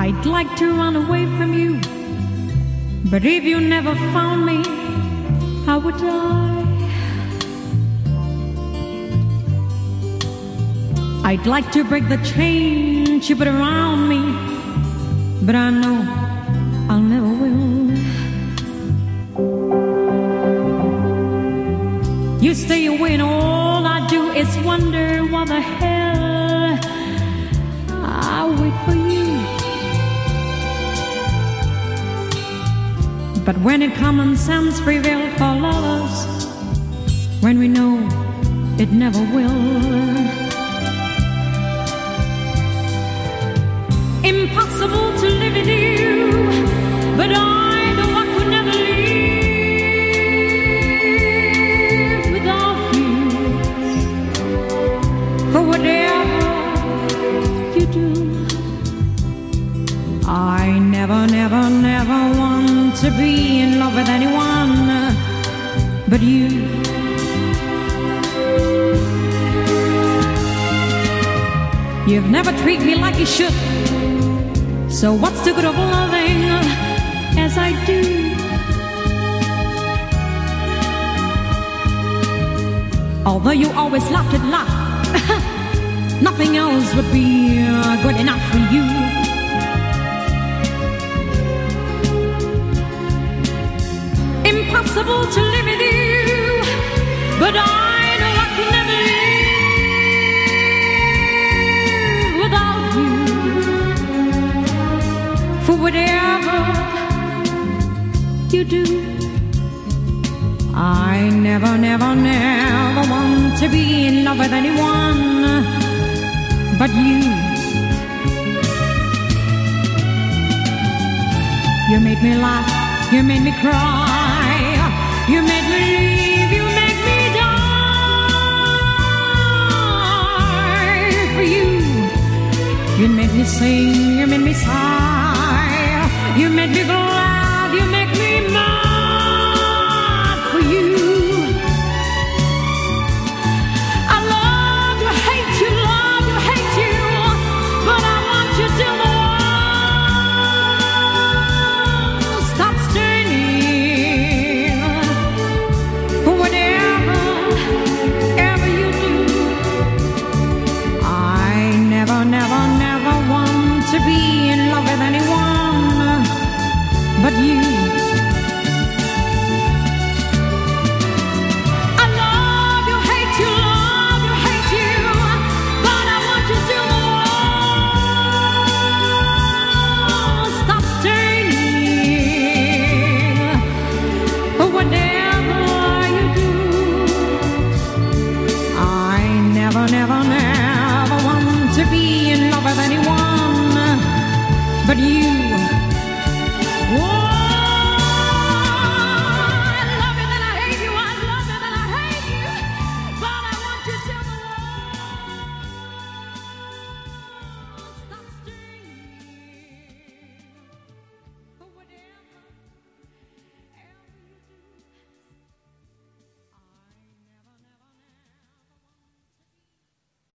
I'd like to run away from you, but if you never found me, how would I? I'd like to break the chains you put around me, but I know I'll never will. You stay away and all I do is wonder why the hell I wait for you. But when it common sense prevails for lovers, when we know it never will, impossible to live with you, but I know I could never live without you. For whatever you do, I never, never, never want to be in love with anyone but you. You've never treated me like you should, so what's the good of loving as I do? Although you always laughed it loud, nothing else would be good enough for you. Impossible to live with you, but I know I can never live without you. For whatever you do, I never, never, never want to be in love with anyone but you. You made me laugh, you made me cry, you made me leave, you made me die for you. You made me sing, you made me sigh, you made me glad, you make me mad for you. I love you, hate you, but I want you till the world stops turning. For whatever, ever you do, I never, never, never want to be in love with anyone but you. I love you, hate you, but I want you till the world stops turning. For whatever you do, I never, never, never want to be in love with anyone but you.